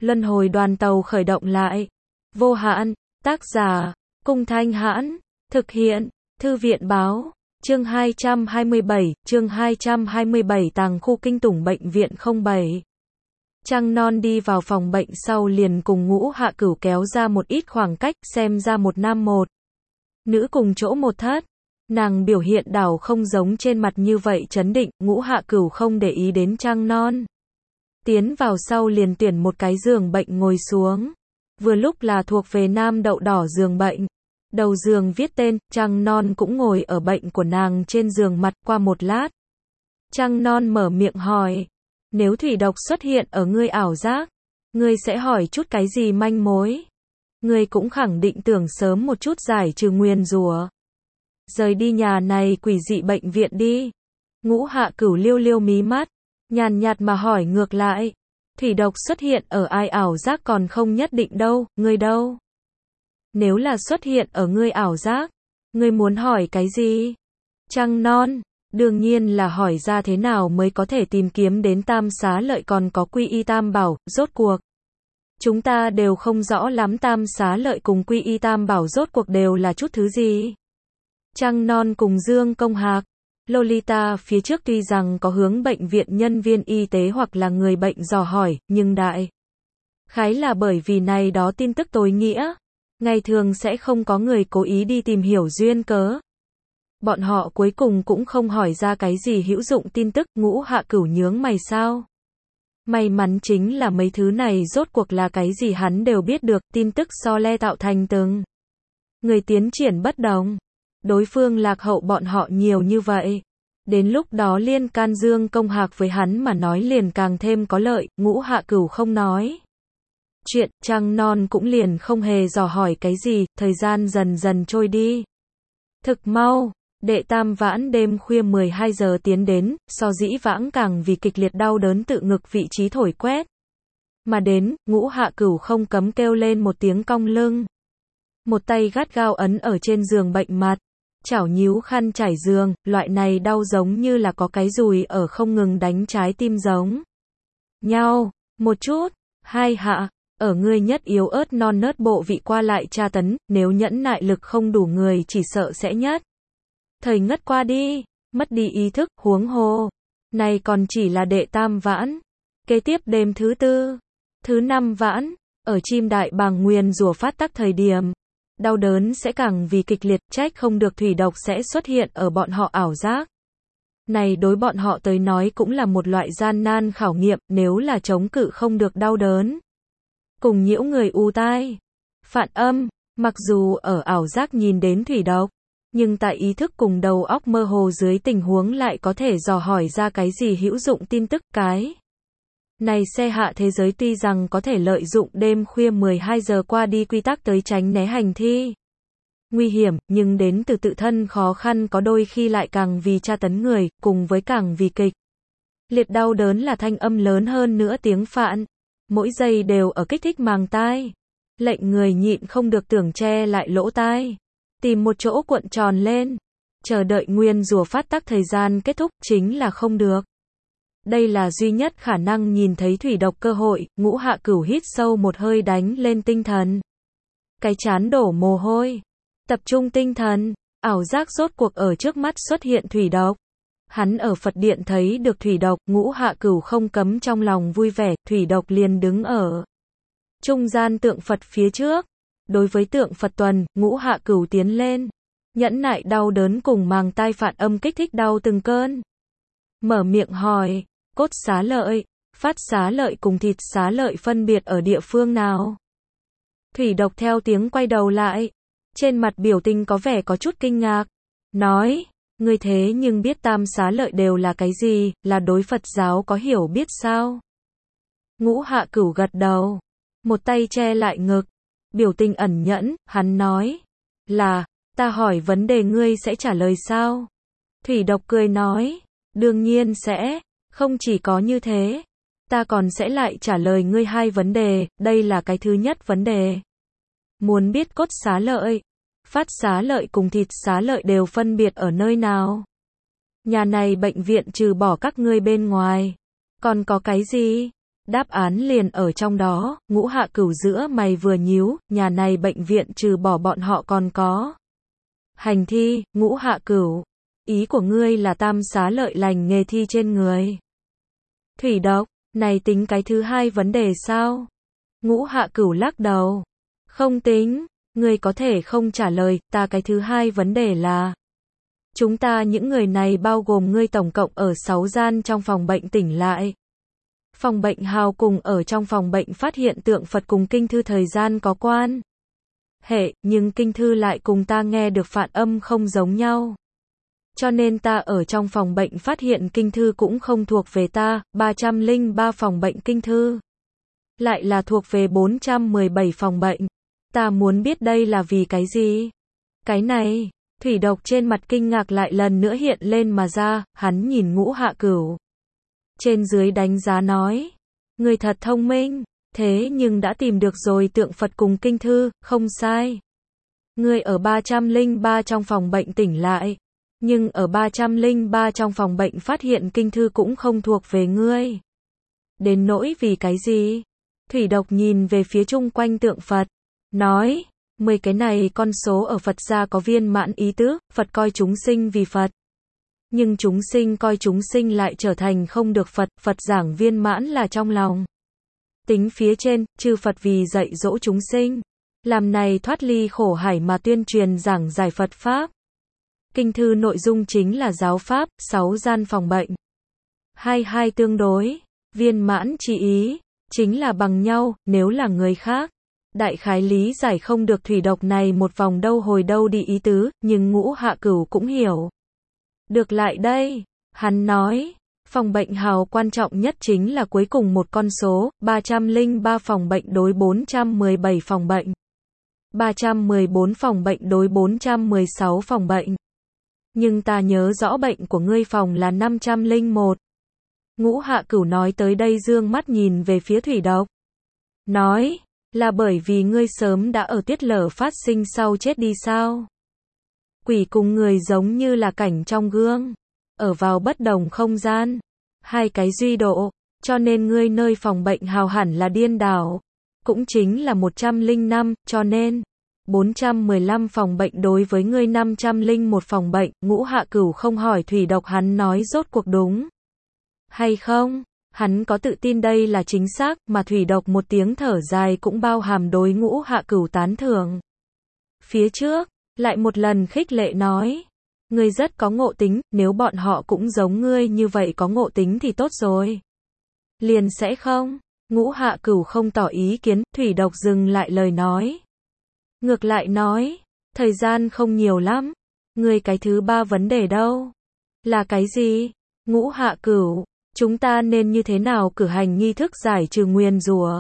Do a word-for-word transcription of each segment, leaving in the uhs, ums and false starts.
Luân hồi đoàn tàu khởi động lại. Vô hạn, tác giả, Cung Thanh Hãn, thực hiện, Thư viện Báo, chương hai trăm hai mươi bảy, chương hai trăm hai mươi bảy tàng khu kinh tủng bệnh viện không bảy. Trăng non đi vào phòng bệnh sau liền cùng Ngũ Hạ Cửu kéo ra một ít khoảng cách, xem ra một nam một nữ cùng chỗ một thất. Nàng biểu hiện đảo không giống trên mặt như vậy trấn định, Ngũ Hạ Cửu không để ý đến Trăng non. Tiến vào sau liền tuyển một cái giường bệnh ngồi xuống. Vừa lúc là thuộc về nam đậu đỏ giường bệnh. Đầu giường viết tên, Trăng non cũng ngồi ở bệnh của nàng trên giường mặt. Qua một lát, Trăng non mở miệng hỏi, nếu thủy độc xuất hiện ở ngươi ảo giác, ngươi sẽ hỏi chút cái gì manh mối? Ngươi cũng khẳng định tưởng sớm một chút giải trừ nguyền rủa, rời đi nhà này quỷ dị bệnh viện đi. Ngũ Hạ Cửu liêu liêu mí mắt, nhàn nhạt mà hỏi ngược lại, thủy độc xuất hiện ở ai ảo giác còn không nhất định đâu, ngươi đâu? Nếu là xuất hiện ở ngươi ảo giác, ngươi muốn hỏi cái gì? Trăng non, đương nhiên là hỏi ra thế nào mới có thể tìm kiếm đến Tam Xá Lợi còn có Quy Y Tam Bảo, rốt cuộc. Chúng ta đều không rõ lắm Tam Xá Lợi cùng Quy Y Tam Bảo rốt cuộc đều là chút thứ gì. Trăng non cùng Dương Công Hạc, Lolita phía trước tuy rằng có hướng bệnh viện nhân viên y tế hoặc là người bệnh dò hỏi, nhưng đại khái là bởi vì này đó tin tức tối nghĩa, ngày thường sẽ không có người cố ý đi tìm hiểu duyên cớ. Bọn họ cuối cùng cũng không hỏi ra cái gì hữu dụng tin tức. Ngũ Hạ Cửu nhướng mày sao? May mắn chính là mấy thứ này rốt cuộc là cái gì hắn đều biết được, tin tức so le tạo thành từng người tiến triển bất đồng. Đối phương lạc hậu bọn họ nhiều như vậy. Đến lúc đó liên can Dương Công Hạc với hắn mà nói liền càng thêm có lợi. Ngũ Hạ Cửu không nói chuyện, Trăng non cũng liền không hề dò hỏi cái gì. Thời gian dần dần trôi đi. Thực mau, đệ tam vãn đêm khuya mười hai giờ tiến đến, so dĩ vãng càng vì kịch liệt đau đớn tự ngực vị trí thổi quét. Mà đến, Ngũ Hạ Cửu không cấm kêu lên một tiếng cong lưng. Một tay gắt gao ấn ở trên giường bệnh mặt, chảo nhíu khăn trải giường, loại này đau giống như là có cái dùi ở không ngừng đánh trái tim giống nhau. Một chút, hai hạ, ở ngươi nhất yếu ớt non nớt bộ vị qua lại tra tấn, nếu nhẫn nại lực không đủ người chỉ sợ sẽ nhất thời ngất qua đi, mất đi ý thức, huống hồ. Này còn chỉ là đệ tam vãn. Kế tiếp đêm thứ tư, thứ năm vãn, ở chim đại bàng nguyền rủa phát tác thời điểm, đau đớn sẽ càng vì kịch liệt, trách không được thủy độc sẽ xuất hiện ở bọn họ ảo giác. Này đối bọn họ tới nói cũng là một loại gian nan khảo nghiệm, nếu là chống cự không được đau đớn. Cùng nhiễu người u tai, phản âm, mặc dù ở ảo giác nhìn đến thủy độc, nhưng tại ý thức cùng đầu óc mơ hồ dưới tình huống lại có thể dò hỏi ra cái gì hữu dụng tin tức. Cái này xe hạ thế giới tuy rằng có thể lợi dụng đêm khuya mười hai giờ qua đi quy tắc tới tránh né hành thi nguy hiểm, nhưng đến từ tự thân khó khăn có đôi khi lại càng vì tra tấn người, cùng với càng vì kịch liệt đau đớn là thanh âm lớn hơn nữa tiếng phạn, mỗi giây đều ở kích thích màng tai, lệnh người nhịn không được tưởng che lại lỗ tai, tìm một chỗ cuộn tròn lên, chờ đợi nguyên rủa phát tác thời gian kết thúc, chính là không được. Đây là duy nhất khả năng nhìn thấy thủy độc cơ hội. Ngũ Hạ Cửu hít sâu một hơi đánh lên tinh thần. Cái chán đổ mồ hôi. Tập trung tinh thần, ảo giác rốt cuộc ở trước mắt xuất hiện thủy độc. Hắn ở Phật điện thấy được thủy độc, Ngũ Hạ Cửu không cấm trong lòng vui vẻ, thủy độc liền đứng ở trung gian tượng Phật phía trước. Đối với tượng Phật tuần, Ngũ Hạ Cửu tiến lên, nhẫn nại đau đớn cùng màng tai phản âm kích thích đau từng cơn. Mở miệng hỏi, cốt xá lợi, phát xá lợi cùng thịt xá lợi phân biệt ở địa phương nào? Thủy độc theo tiếng quay đầu lại, trên mặt biểu tình có vẻ có chút kinh ngạc, nói, ngươi thế nhưng biết tam xá lợi đều là cái gì, là đối Phật giáo có hiểu biết sao? Ngũ Hạ Cửu gật đầu, một tay che lại ngực, biểu tình ẩn nhẫn, hắn nói, là, ta hỏi vấn đề ngươi sẽ trả lời sao? Thủy độc cười nói, đương nhiên sẽ, không chỉ có như thế, ta còn sẽ lại trả lời ngươi hai vấn đề, đây là cái thứ nhất vấn đề. Muốn biết cốt xá lợi, phát xá lợi cùng thịt xá lợi đều phân biệt ở nơi nào? Nhà này bệnh viện trừ bỏ các ngươi bên ngoài, còn có cái gì? Đáp án liền ở trong đó, Ngũ Hạ Cửu giữa mày vừa nhíu, nhà này bệnh viện trừ bỏ bọn họ còn có hành thi. Ngũ Hạ Cửu, ý của ngươi là tam xá lợi lành nghề thi trên người. Thủy độc, này tính cái thứ hai vấn đề sao? Ngũ Hạ Cửu lắc đầu. Không tính, ngươi có thể không trả lời, ta cái thứ hai vấn đề là chúng ta những người này bao gồm ngươi tổng cộng ở sáu gian trong phòng bệnh tỉnh lại. Phòng bệnh hào cùng ở trong phòng bệnh phát hiện tượng Phật cùng kinh thư thời gian có quan hệ, nhưng kinh thư lại cùng ta nghe được phản âm không giống nhau. Cho nên ta ở trong phòng bệnh phát hiện kinh thư cũng không thuộc về ta, ba trăm lẻ ba phòng bệnh kinh thư lại là thuộc về bốn trăm mười bảy phòng bệnh. Ta muốn biết đây là vì cái gì? Cái này, thủy độc trên mặt kinh ngạc lại lần nữa hiện lên mà ra, hắn nhìn Ngũ Hạ Cửu trên dưới đánh giá nói, người thật thông minh, thế nhưng đã tìm được rồi tượng Phật cùng kinh thư, không sai. Ngươi ở ba trăm lẻ ba trong phòng bệnh tỉnh lại, nhưng ở ba trăm lẻ ba trong phòng bệnh phát hiện kinh thư cũng không thuộc về ngươi. Đến nỗi vì cái gì? Thủy độc nhìn về phía chung quanh tượng Phật, nói, mười cái này con số ở Phật gia có viên mãn ý tứ, Phật coi chúng sinh vì Phật. Nhưng chúng sinh coi chúng sinh lại trở thành không được Phật, Phật giảng viên mãn là trong lòng. Tính phía trên, chư Phật vì dạy dỗ chúng sinh, làm này thoát ly khổ hải mà tuyên truyền giảng giải Phật Pháp. Kinh thư nội dung chính là giáo Pháp, sáu gian phòng bệnh. Hai hai tương đối, viên mãn chỉ ý, chính là bằng nhau, nếu là người khác. Đại khái lý giải không được thủy độc này một vòng đâu hồi đâu đi ý tứ, nhưng Ngũ Hạ Cửu cũng hiểu. Được lại đây, hắn nói, phòng bệnh hào quan trọng nhất chính là cuối cùng một con số, ba trăm lẻ ba phòng bệnh đối bốn trăm mười bảy phòng bệnh. ba trăm mười bốn phòng bệnh đối bốn trăm mười sáu phòng bệnh. Nhưng ta nhớ rõ bệnh của ngươi phòng là năm trăm lẻ một. Ngũ Hạ Cửu nói tới đây dương mắt nhìn về phía thủy độc. Nói, là bởi vì ngươi sớm đã ở tuyết lở phát sinh sau chết đi sao? Quỷ cùng người giống như là cảnh trong gương, ở vào bất đồng không gian, hai cái duy độ, cho nên ngươi nơi phòng bệnh hào hẳn là điên đảo, cũng chính là một trăm lẻ năm, cho nên bốn trăm mười lăm phòng bệnh đối với ngươi năm trăm lẻ một phòng bệnh. Ngũ Hạ Cửu không hỏi thủy độc hắn nói rốt cuộc đúng hay không, hắn có tự tin đây là chính xác, mà thủy độc một tiếng thở dài cũng bao hàm đối Ngũ Hạ Cửu tán thưởng. Phía trước, lại một lần khích lệ nói, ngươi rất có ngộ tính, nếu bọn họ cũng giống ngươi như vậy có ngộ tính thì tốt rồi. Liền sẽ không? Ngũ Hạ Cửu không tỏ ý kiến, thủy độc dừng lại lời nói. Ngược lại nói, thời gian không nhiều lắm, ngươi cái thứ ba vấn đề đâu? Là cái gì? Ngũ Hạ Cửu, chúng ta nên như thế nào cử hành nghi thức giải trừ nguyền rủa?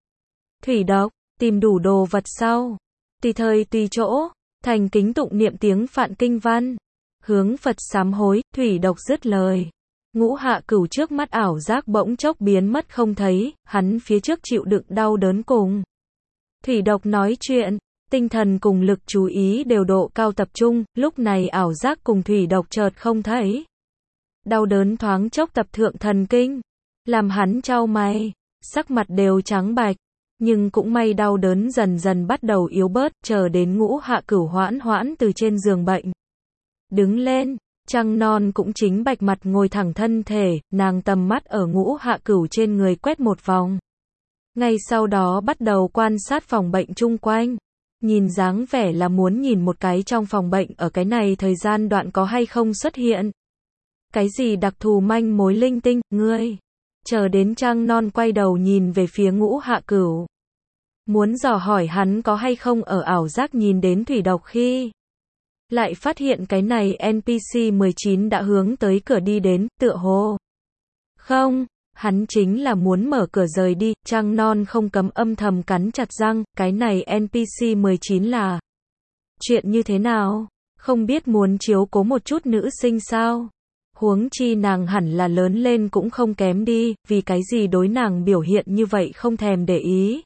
Thủy độc, tìm đủ đồ vật sau, tùy thời tùy chỗ, thành kính tụng niệm tiếng Phạn kinh văn, hướng Phật sám hối. Thủy độc dứt lời, Ngũ Hạ Cửu trước mắt ảo giác bỗng chốc biến mất không thấy, hắn phía trước chịu đựng đau đớn cùng thủy độc nói chuyện, tinh thần cùng lực chú ý đều độ cao tập trung, lúc này ảo giác cùng thủy độc chợt không thấy. Đau đớn thoáng chốc tập thượng thần kinh, làm hắn chau mày, sắc mặt đều trắng bạch, nhưng cũng may đau đớn dần dần bắt đầu yếu bớt, chờ đến Ngũ Hạ Cửu hoãn hoãn từ trên giường bệnh đứng lên, trăng non cũng chính bạch mặt ngồi thẳng thân thể, nàng tầm mắt ở Ngũ Hạ Cửu trên người quét một vòng. Ngay sau đó bắt đầu quan sát phòng bệnh chung quanh, nhìn dáng vẻ là muốn nhìn một cái trong phòng bệnh ở cái này thời gian đoạn có hay không xuất hiện cái gì đặc thù manh mối linh tinh. Ngươi, chờ đến trăng non quay đầu nhìn về phía Ngũ Hạ Cửu, muốn dò hỏi hắn có hay không ở ảo giác nhìn đến thủy độc khi lại phát hiện cái này en pê xê mười chín đã hướng tới cửa đi đến, tựa hồ không, hắn chính là muốn mở cửa rời đi. Trăng non không cấm âm thầm cắn chặt răng, cái này en pê xê mười chín là chuyện như thế nào? Không biết muốn chiếu cố một chút nữ sinh sao? Huống chi nàng hẳn là lớn lên cũng không kém đi, vì cái gì đối nàng biểu hiện như vậy không thèm để ý.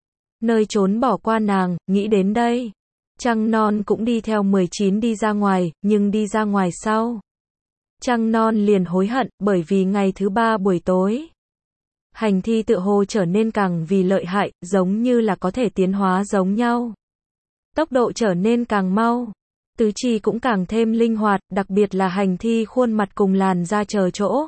Nơi trốn bỏ qua nàng, nghĩ đến đây. Trăng non cũng đi theo mười chín đi ra ngoài, nhưng đi ra ngoài sau. Trăng non liền hối hận, bởi vì ngày thứ ba buổi tối, hành thi tựa hồ trở nên càng vì lợi hại, giống như là có thể tiến hóa giống nhau. Tốc độ trở nên càng mau, tứ chi cũng càng thêm linh hoạt, đặc biệt là hành thi khuôn mặt cùng làn da chờ chỗ.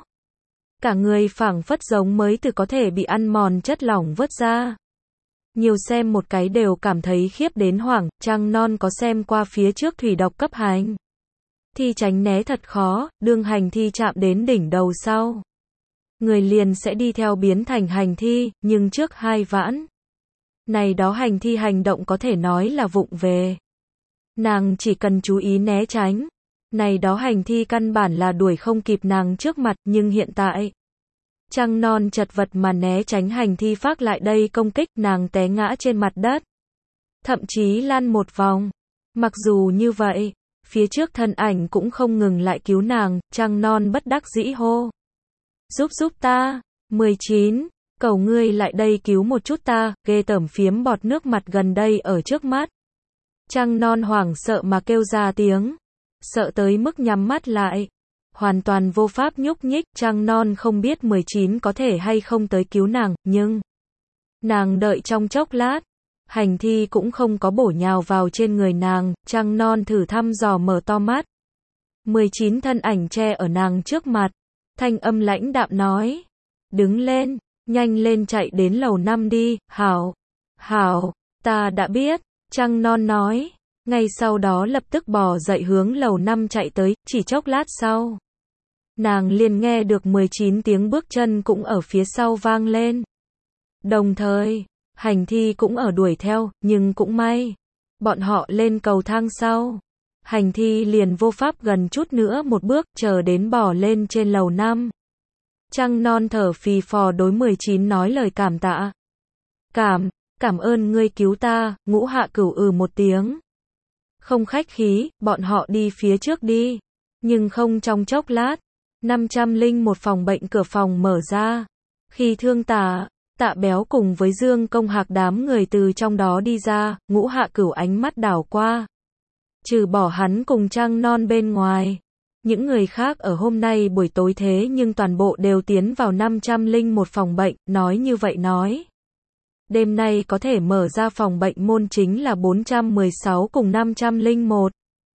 Cả người phảng phất giống mới từ có thể bị ăn mòn chất lỏng vớt ra. Nhiều xem một cái đều cảm thấy khiếp đến hoảng, Trăng Non có xem qua phía trước thủy độc cấp hành thi tránh né thật khó, đương hành thi chạm đến đỉnh đầu sau. Người liền sẽ đi theo biến thành hành thi, nhưng trước hai vãn. Này đó hành thi hành động có thể nói là vụng về. Nàng chỉ cần chú ý né tránh. Này đó hành thi căn bản là đuổi không kịp nàng trước mặt, nhưng hiện tại. Trăng Non chật vật mà né tránh hành thi phác lại đây công kích, nàng té ngã trên mặt đất. Thậm chí lăn một vòng. Mặc dù như vậy, phía trước thân ảnh cũng không ngừng lại cứu nàng, Trăng Non bất đắc dĩ hô. Giúp giúp ta, mười chín, cầu ngươi lại đây cứu một chút ta, ghê tởm phiếm bọt nước mặt gần đây ở trước mắt. Trăng Non hoảng sợ mà kêu ra tiếng, sợ tới mức nhắm mắt lại, hoàn toàn vô pháp nhúc nhích. Trăng Non không biết mười chín có thể hay không tới cứu nàng, nhưng nàng đợi trong chốc lát, hành thi cũng không có bổ nhào vào trên người nàng. Trăng Non thử thăm dò mở to mắt, mười chín thân ảnh che ở nàng trước mặt, thanh âm lãnh đạm nói, đứng lên, nhanh lên chạy đến lầu năm đi. Hảo, hảo, ta đã biết. Trăng Non nói, ngay sau đó lập tức bò dậy hướng lầu năm chạy tới. Chỉ chốc lát sau, nàng liền nghe được mười chín tiếng bước chân cũng ở phía sau vang lên. Đồng thời, hành thi cũng ở đuổi theo, nhưng cũng may, bọn họ lên cầu thang sau, hành thi liền vô pháp gần chút nữa một bước, chờ đến bò lên trên lầu năm. Trăng Non thở phì phò đối mười chín nói lời cảm tạ. Cảm, cảm ơn ngươi cứu ta. Ngũ Hạ Cửu ừ một tiếng. Không khách khí, bọn họ đi phía trước đi. Nhưng không trong chốc lát, năm trăm linh một phòng bệnh cửa phòng mở ra. Khi Thương Tả, Tạ Béo cùng với Dương Công Hạc đám người từ trong đó đi ra, Ngũ Hạ Cửu ánh mắt đảo qua. Trừ bỏ hắn cùng Trăng Non bên ngoài, những người khác ở hôm nay buổi tối thế nhưng toàn bộ đều tiến vào năm trăm linh một phòng bệnh. Nói như vậy nói, đêm nay có thể mở ra phòng bệnh môn chính là bốn trăm mười sáu cùng năm trăm linh một.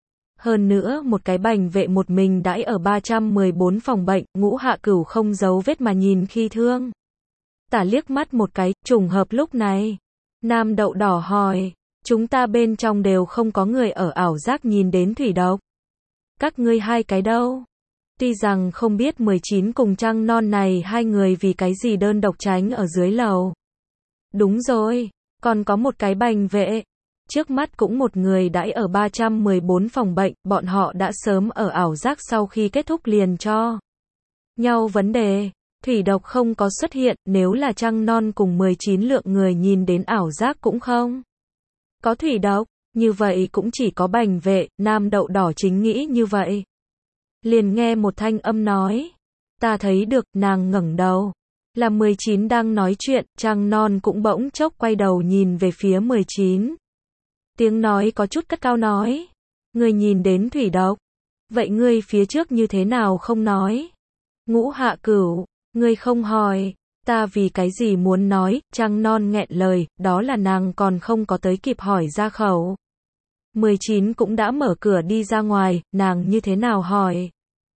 Hơn nữa một cái bành vệ một mình đãi ở ba trăm mười bốn phòng bệnh. Ngũ Hạ Cửu không giấu vết mà nhìn Khi Thương Tả liếc mắt một cái. Trùng hợp lúc này, Nam Đậu Đỏ hỏi, chúng ta bên trong đều không có người ở ảo giác nhìn đến thủy độc. Các ngươi hai cái đâu? Tuy rằng không biết mười chín cùng Trăng Non này hai người vì cái gì đơn độc tránh ở dưới lầu. Đúng rồi, còn có một cái bành vệ. Trước mắt cũng một người đãi ở ba trăm mười bốn phòng bệnh, bọn họ đã sớm ở ảo giác sau khi kết thúc liền cho nhau vấn đề. Thủy độc không có xuất hiện, nếu là Trăng Non cùng mười chín lượng người nhìn đến ảo giác cũng không có thủy độc, như vậy cũng chỉ có bành vệ. Nam Đậu Đỏ chính nghĩ như vậy. Liền nghe một thanh âm nói, ta thấy được. Nàng ngẩng đầu, là mười chín đang nói chuyện. Trăng Non cũng bỗng chốc quay đầu nhìn về phía mười chín. Tiếng nói có chút cất cao nói, ngươi nhìn đến thủy độc, vậy ngươi phía trước như thế nào không nói? Ngũ Hạ Cửu, ngươi không hỏi, ta vì cái gì muốn nói? Trăng Non nghẹn lời, đó là nàng còn không có tới kịp hỏi ra khẩu. mười chín cũng đã mở cửa đi ra ngoài, nàng như thế nào hỏi?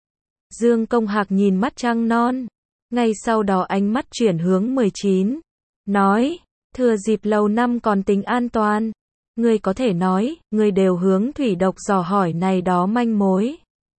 Dương Công Hạc nhìn mắt Trăng Non, ngay sau đó ánh mắt chuyển hướng mười chín, nói, thừa dịp lầu năm còn tính an toàn, ngươi có thể nói, ngươi đều hướng thủy độc dò hỏi này đó manh mối.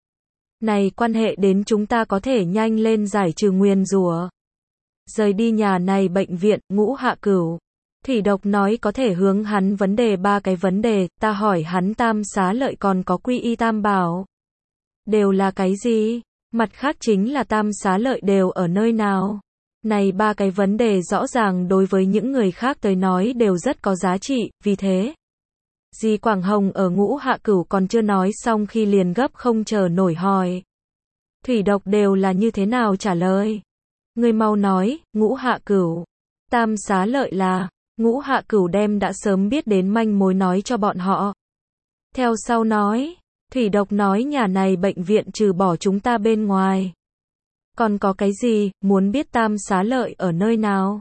Này quan hệ đến chúng ta có thể nhanh lên giải trừ nguyền rủa. Rời đi nhà này bệnh viện. Ngũ Hạ Cửu, thủy độc nói có thể hướng hắn vấn đề ba cái vấn đề, ta hỏi hắn Tam Xá Lợi còn có Quy Y Tam Bảo đều là cái gì? Mặt khác chính là Tam Xá Lợi đều ở nơi nào? Này ba cái vấn đề rõ ràng đối với những người khác tới nói đều rất có giá trị, vì thế Di Quảng Hồng ở Ngũ Hạ Cửu còn chưa nói xong khi liền gấp không chờ nổi hỏi. Thủy độc đều là như thế nào trả lời? Ngươi mau nói. Ngũ Hạ Cửu, Tam Xá Lợi là, Ngũ Hạ Cửu đem đã sớm biết đến manh mối nói cho bọn họ. Theo sau nói, thủy độc nói nhà này bệnh viện trừ bỏ chúng ta bên ngoài, Còn có cái gì, muốn biết Tam Xá Lợi ở nơi nào?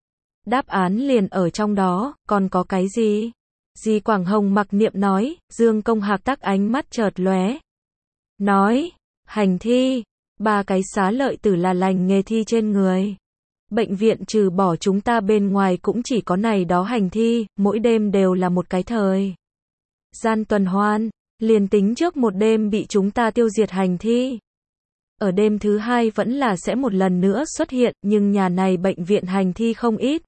Đáp án liền ở trong đó, còn có cái gì? Di Quảng Hồng mặc niệm nói, Dương Công Hạc tắc ánh mắt chợt lóe. Nói, hành thi, ba cái xá lợi tử là lành nghề thi trên người. Bệnh viện trừ bỏ chúng ta bên ngoài cũng chỉ có này đó hành thi, mỗi đêm đều là một cái thời gian tuần hoàn, liền tính trước một đêm bị chúng ta tiêu diệt hành thi. Ở đêm thứ hai vẫn là sẽ một lần nữa xuất hiện, nhưng nhà này bệnh viện hành thi không ít.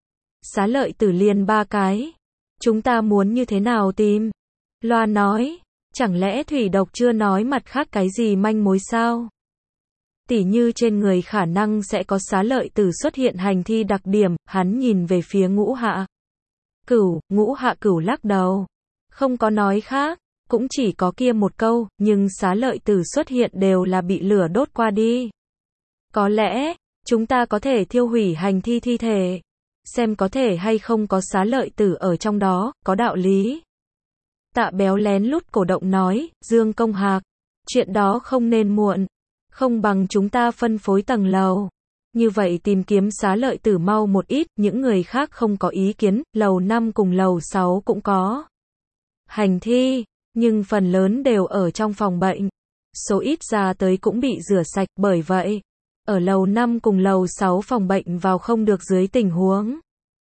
Xá lợi tử liền ba cái. Chúng ta muốn như thế nào tìm? Loa nói, chẳng lẽ thủy độc chưa nói mặt khác cái gì manh mối sao? Tỉ như trên người khả năng sẽ có xá lợi tử xuất hiện hành thi đặc điểm, hắn nhìn về phía Ngũ Hạ Cửu, Ngũ Hạ Cửu lắc đầu. Không có nói khác, cũng chỉ có kia một câu, nhưng xá lợi tử xuất hiện đều là bị lửa đốt qua đi. Có lẽ, chúng ta có thể thiêu hủy hành thi thi thể, xem có thể hay không có xá lợi tử ở trong đó, có đạo lý. Tạ Béo lén lút cổ động nói, Dương Công Hạc, chuyện đó không nên muộn, không bằng chúng ta phân phối tầng lầu. Như vậy tìm kiếm xá lợi tử mau một ít, những người khác không có ý kiến, lầu năm cùng lầu sáu cũng có hành thi, nhưng phần lớn đều ở trong phòng bệnh. Số ít ra tới cũng bị rửa sạch, bởi vậy, ở lầu năm cùng lầu sáu phòng bệnh vào không được dưới tình huống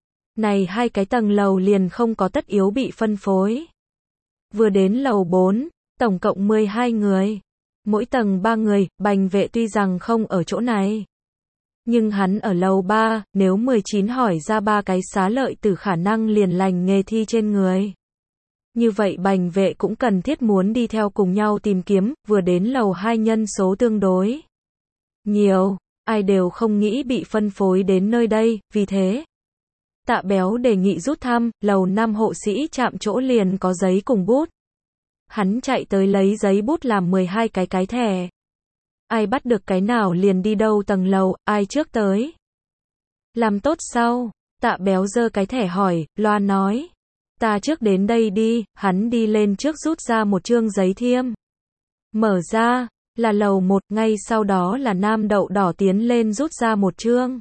này hai cái tầng lầu liền không có tất yếu bị phân phối. Vừa đến lầu bốn, tổng cộng mười hai người. Mỗi tầng ba người, Bành Vệ tuy rằng không ở chỗ này. Nhưng hắn ở lầu ba, nếu mười chín hỏi ra ba cái xá lợi tử khả năng liền lành nghề thi trên người. Như vậy Bành Vệ cũng cần thiết muốn đi theo cùng nhau tìm kiếm, vừa đến lầu hai nhân số tương đối nhiều, ai đều không nghĩ bị phân phối đến nơi đây, vì thế Tạ Béo đề nghị rút thăm, lầu năm hộ sĩ chạm chỗ liền có giấy cùng bút. Hắn chạy tới lấy giấy bút làm mười hai cái cái thẻ. Ai bắt được cái nào liền đi đâu tầng lầu, ai trước tới. Làm tốt sau, Tạ Béo giơ cái thẻ hỏi, Loa nói. Ta trước đến đây đi, hắn đi lên trước rút ra một chương giấy thiêm. Mở ra, là lầu một, ngay sau đó là Nam Đậu Đỏ tiến lên rút ra một chương.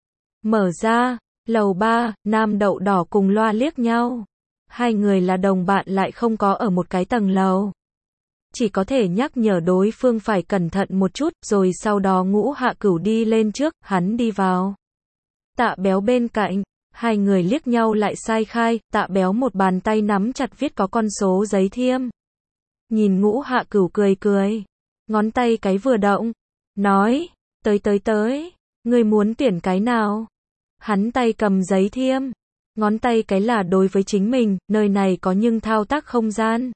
Mở ra, lầu ba, Nam Đậu Đỏ cùng Loa liếc nhau. Hai người là đồng bạn lại không có ở một cái tầng lầu. Chỉ có thể nhắc nhở đối phương phải cẩn thận một chút, rồi sau đó Ngũ Hạ Cửu đi lên trước, hắn đi vào. Tạ Béo bên cạnh, hai người liếc nhau lại sai khai, Tạ Béo một bàn tay nắm chặt viết có con số giấy thiêm. Nhìn Ngũ Hạ Cửu cười cười, ngón tay cái vừa động, nói, tới tới tới, ngươi muốn tuyển cái nào? Hắn tay cầm giấy thiêm, ngón tay cái là đối với chính mình, nơi này có nhưng thao tác không gian.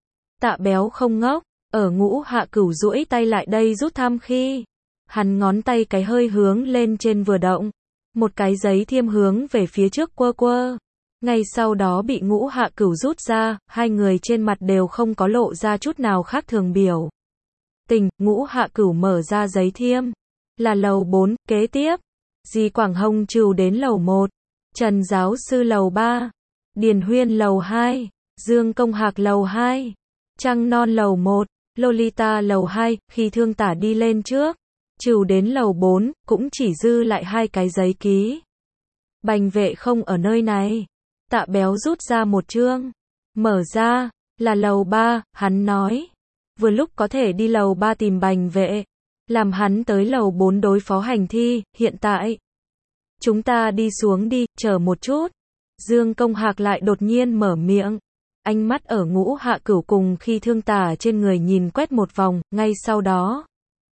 Tạ Béo không ngốc, ở Ngũ Hạ Cửu duỗi tay lại đây rút thăm khi, hắn ngón tay cái hơi hướng lên trên vừa động, một cái giấy thiêm hướng về phía trước quơ quơ. Ngay sau đó bị Ngũ Hạ Cửu rút ra, hai người trên mặt đều không có lộ ra chút nào khác thường biểu tình. Ngũ Hạ Cửu mở ra giấy thiêm, là lầu bốn, kế tiếp, Di Quảng Hồng trừ đến lầu một, Trần giáo sư lầu ba, Điền Huyên lầu hai, Dương Công Hạc lầu hai, Trăng Non lầu một, Lolita lầu hai, khi Thương Tả đi lên trước, trừ đến lầu bốn, cũng chỉ dư lại hai cái giấy ký. Bành Vệ không ở nơi này. Tạ Béo rút ra một chương, mở ra, là lầu ba, hắn nói. Vừa lúc có thể đi lầu ba tìm Bành Vệ, làm hắn tới lầu bốn đối phó hành thi, hiện tại. Chúng ta đi xuống đi, chờ một chút. Dương Công Hạc lại đột nhiên mở miệng. Ánh mắt ở Ngũ Hạ Cửu cùng khi Thương Tả trên người nhìn quét một vòng, ngay sau đó.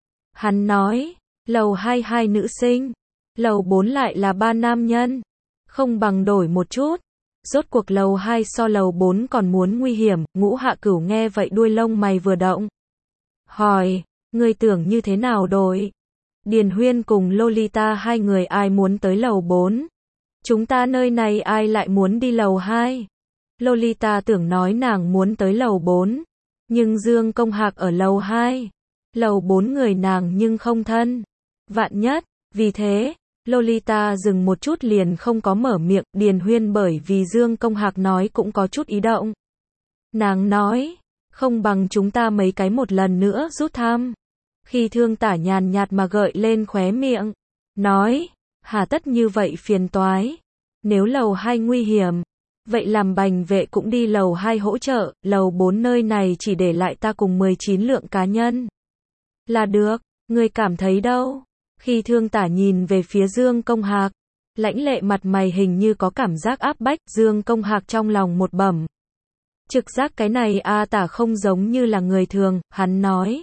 Hắn nói, lầu hai hai nữ sinh, lầu bốn lại là ba nam nhân. Không bằng đổi một chút. Rốt cuộc lầu hai so lầu bốn còn muốn nguy hiểm, Ngũ Hạ Cửu nghe vậy đuôi lông mày vừa động. Hỏi, ngươi tưởng như thế nào đổi? Điền Huyên cùng Lolita hai người ai muốn tới lầu bốn? Chúng ta nơi này ai lại muốn đi lầu hai? Lolita tưởng nói nàng muốn tới lầu bốn, nhưng Dương Công Hạc ở lầu hai. Lầu bốn người nàng nhưng không thân. Vạn nhất, vì thế, Lolita dừng một chút liền không có mở miệng, Điền Huyên bởi vì Dương Công Hạc nói cũng có chút ý động. Nàng nói, không bằng chúng ta mấy cái một lần nữa rút thăm. Khi Thương Tả nhàn nhạt mà gợi lên khóe miệng, nói, hà tất như vậy phiền toái. Nếu lầu hai nguy hiểm, vậy làm bành vệ cũng đi lầu hai hỗ trợ, lầu bốn nơi này chỉ để lại ta cùng mười chín lượng cá nhân. Là được, ngươi cảm thấy đâu? Khi Thương Tả nhìn về phía Dương Công Hạc, lãnh lệ mặt mày hình như có cảm giác áp bách, Dương Công Hạc trong lòng một bẩm. Trực giác cái này A Tả không giống như là người thường, hắn nói.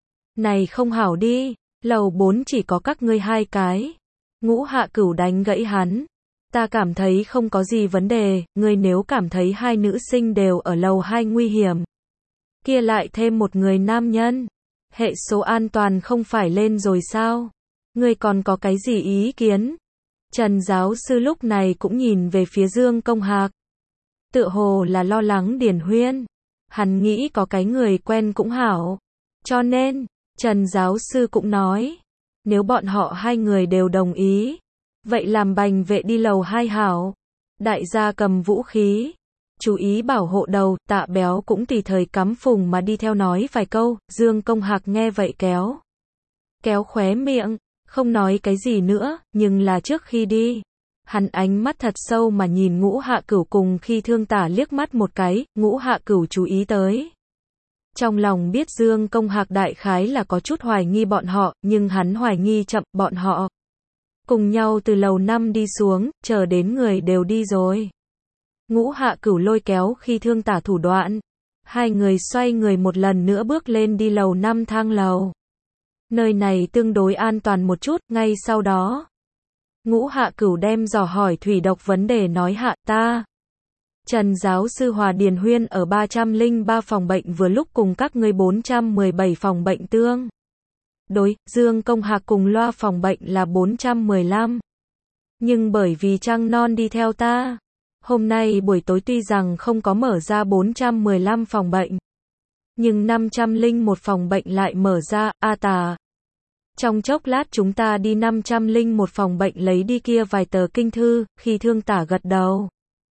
Này không hảo đi, lầu bốn chỉ có các ngươi hai cái. Ngũ Hạ Cửu đánh gãy hắn. Ta cảm thấy không có gì vấn đề, ngươi nếu cảm thấy hai nữ sinh đều ở lầu hai nguy hiểm. Kia lại thêm một người nam nhân. Hệ số an toàn không phải lên rồi sao? Ngươi còn có cái gì ý kiến? Trần giáo sư lúc này cũng nhìn về phía Dương Công Hạc. Tựa hồ là lo lắng Điền Huyên. Hắn nghĩ có cái người quen cũng hảo. Cho nên, Trần giáo sư cũng nói, nếu bọn họ hai người đều đồng ý, vậy làm bành vệ đi lầu hai hảo. Đại gia cầm vũ khí, chú ý bảo hộ đầu, Tạ Béo cũng tùy thời cắm phùng mà đi theo nói vài câu. Dương Công Hạc nghe vậy kéo. Kéo khóe miệng, không nói cái gì nữa, nhưng là trước khi đi. Hắn ánh mắt thật sâu mà nhìn Ngũ Hạ Cửu cùng Khi Thương Tả liếc mắt một cái, Ngũ Hạ Cửu chú ý tới. Trong lòng biết Dương Công Hạc đại khái là có chút hoài nghi bọn họ, nhưng hắn hoài nghi chậm, bọn họ cùng nhau từ lầu năm đi xuống, chờ đến người đều đi rồi. Ngũ Hạ Cửu lôi kéo Khi Thương Tả thủ đoạn. Hai người xoay người một lần nữa bước lên đi lầu năm thang lầu. Nơi này tương đối an toàn một chút, ngay sau đó. Ngũ Hạ Cửu đem dò hỏi thủy độc vấn đề nói hạ ta. Trần giáo sư Hòa Điền Huyên ở ba trăm lẻ ba phòng bệnh vừa lúc cùng các ngươi bốn trăm mười bảy phòng bệnh tương. Đối, Dương Công Hạc cùng loa phòng bệnh là bốn trăm mười lăm. Nhưng bởi vì Trăng Non đi theo ta, hôm nay buổi tối tuy rằng không có mở ra bốn trăm mười lăm phòng bệnh, nhưng năm trăm lẻ một phòng bệnh lại mở ra. A Tà. Trong chốc lát chúng ta đi năm trăm lẻ một phòng bệnh lấy đi kia vài tờ kinh thư. Khi Thương Tả gật đầu,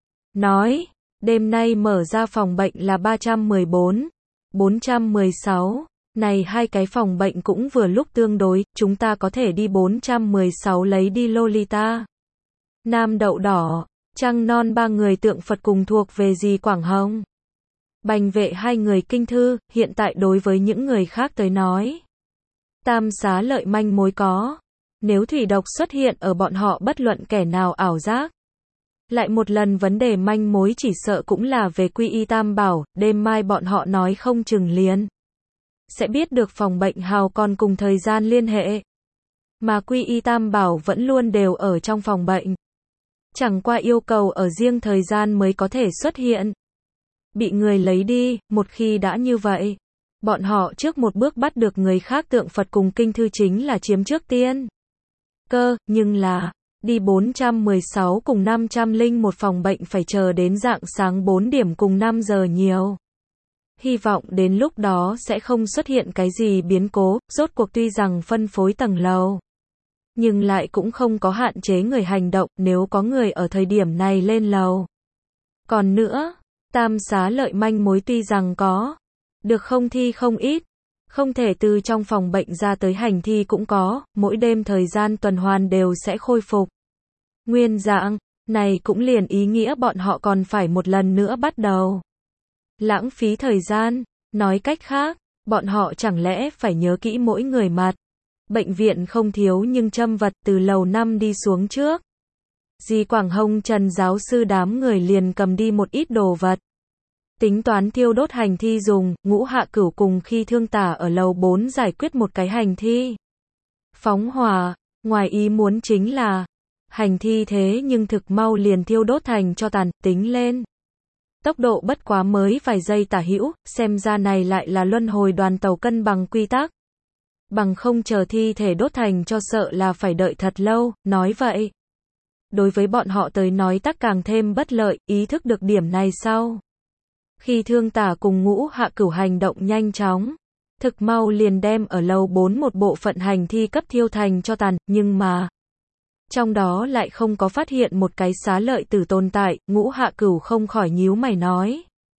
nói, đêm nay mở ra phòng bệnh là ba trăm mười bốn, bốn trăm mười sáu. Này hai cái phòng bệnh cũng vừa lúc tương đối, chúng ta có thể đi bốn trăm mười sáu lấy đi Lolita, Nam Đậu Đỏ, Trăng Non ba người tượng Phật cùng thuộc về gì Quảng Hồng. Bành vệ hai người kinh thư, hiện tại đối với những người khác tới nói. Tam xá lợi manh mối có. Nếu thủy độc xuất hiện ở bọn họ bất luận kẻ nào ảo giác. Lại một lần vấn đề manh mối chỉ sợ cũng là về quy y tam bảo, đêm mai bọn họ nói không chừng liền. Sẽ biết được phòng bệnh hào còn cùng thời gian liên hệ. Mà quy y tam bảo vẫn luôn đều ở trong phòng bệnh. Chẳng qua yêu cầu ở riêng thời gian mới có thể xuất hiện. Bị người lấy đi, một khi đã như vậy. Bọn họ trước một bước bắt được người khác tượng Phật cùng kinh thư chính là chiếm trước tiên. Cơ, nhưng là, đi bốn trăm mười sáu cùng năm trăm lẻ một phòng bệnh phải chờ đến rạng sáng bốn điểm cùng năm giờ nhiều. Hy vọng đến lúc đó sẽ không xuất hiện cái gì biến cố, rốt cuộc tuy rằng phân phối tầng lầu. Nhưng lại cũng không có hạn chế người hành động nếu có người ở thời điểm này lên lầu. Còn nữa, tam xá lợi manh mối tuy rằng có. Được không thi không ít. Không thể từ trong phòng bệnh ra tới hành thi cũng có, mỗi đêm thời gian tuần hoàn đều sẽ khôi phục. Nguyên dạng, này cũng liền ý nghĩa bọn họ còn phải một lần nữa bắt đầu. Lãng phí thời gian, nói cách khác, bọn họ chẳng lẽ phải nhớ kỹ mỗi người mặt. Bệnh viện không thiếu nhưng châm vật từ lầu năm đi xuống trước. Dì Quảng Hồng Trần giáo sư đám người liền cầm đi một ít đồ vật. Tính toán thiêu đốt hành thi dùng, Ngũ Hạ Cửu cùng Khi Thương Tả ở lầu bốn giải quyết một cái hành thi. Phóng hỏa, ngoài ý muốn chính là, hành thi thế nhưng thực mau liền thiêu đốt thành cho tàn, tính lên. Tốc độ bất quá mới vài giây tả hữu, xem ra này lại là luân hồi đoàn tàu cân bằng quy tắc. Bằng không chờ thi thể đốt thành cho sợ là phải đợi thật lâu, nói vậy. Đối với bọn họ tới nói tắc càng thêm bất lợi, ý thức được điểm này sau. Khi Thương Tả cùng Ngũ Hạ Cửu hành động nhanh chóng, thực mau liền đem ở lầu bốn một bộ phận hành thi cấp thiêu thành cho tàn, nhưng mà trong đó lại không có phát hiện một cái xá lợi tử tồn tại. Ngũ Hạ Cửu không khỏi nhíu mày nói,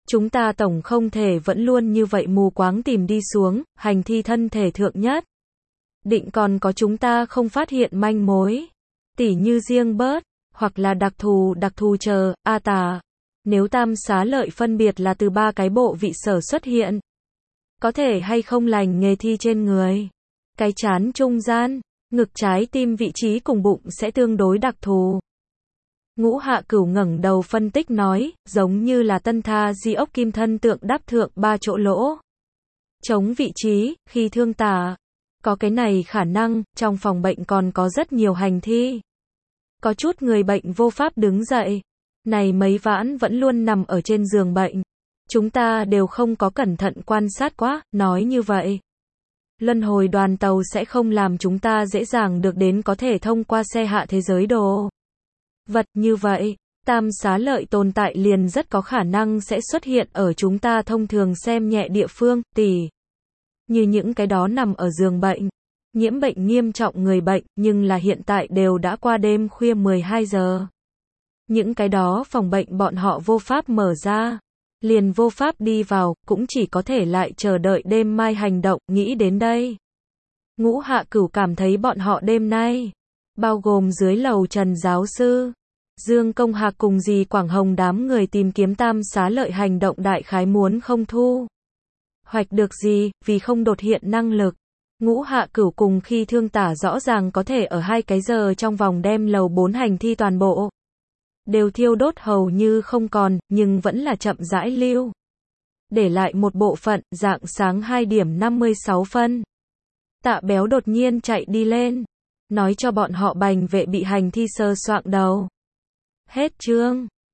Chúng ta tổng không thể vẫn luôn như vậy mù quáng tìm đi xuống, hành thi thân thể thượng nhất. Định còn có chúng ta không phát hiện manh mối. Tỉ như riêng bớt, hoặc là đặc thù, đặc thù chờ, a tà. Nếu tam xá lợi phân biệt là từ ba cái bộ vị sở xuất hiện. Có thể hay không lành nghề thi trên người. Cái chán trung gian, ngực trái tim vị trí cùng bụng sẽ tương đối đặc thù. Ngũ Hạ Cửu ngẩng đầu phân tích nói, giống như là tân tha di ốc kim thân tượng đắp thượng ba chỗ lỗ. Chống vị trí, khi thương tà. Có cái này khả năng, trong phòng bệnh còn có rất nhiều hành thi. Có chút người bệnh vô pháp đứng dậy. Này mấy vãn vẫn luôn nằm ở trên giường bệnh. Chúng ta đều không có cẩn thận quan sát quá, nói như vậy. Luân hồi đoàn tàu sẽ không làm chúng ta dễ dàng được đến có thể thông qua xe hạ thế giới đồ. Vật như vậy, tam xá lợi tồn tại liền rất có khả năng sẽ xuất hiện ở chúng ta thông thường xem nhẹ địa phương, tỉ như những cái đó nằm ở giường bệnh, nhiễm bệnh nghiêm trọng người bệnh, nhưng là hiện tại đều đã qua đêm khuya mười hai giờ. Những cái đó phòng bệnh bọn họ vô pháp mở ra, liền vô pháp đi vào, cũng chỉ có thể lại chờ đợi đêm mai hành động, nghĩ đến đây. Ngũ Hạ Cửu cảm thấy bọn họ đêm nay, bao gồm dưới lầu Trần giáo sư, Dương Công Hạc cùng dì Quảng Hồng đám người tìm kiếm tam xá lợi hành động đại khái muốn không thu hoạch được gì, vì không đột hiện năng lực. Ngũ Hạ Cửu cùng khi thương tả rõ ràng có thể ở hai cái giờ trong vòng đem lầu bốn hành thi toàn bộ đều thiêu đốt hầu như không còn, nhưng vẫn là chậm rãi lưu. Để lại một bộ phận, rạng sáng hai điểm năm mươi sáu phân. Tạ Béo đột nhiên chạy đi lên, nói cho bọn họ Bành vệ bị hành thi sờ soạng đầu. Hết chương.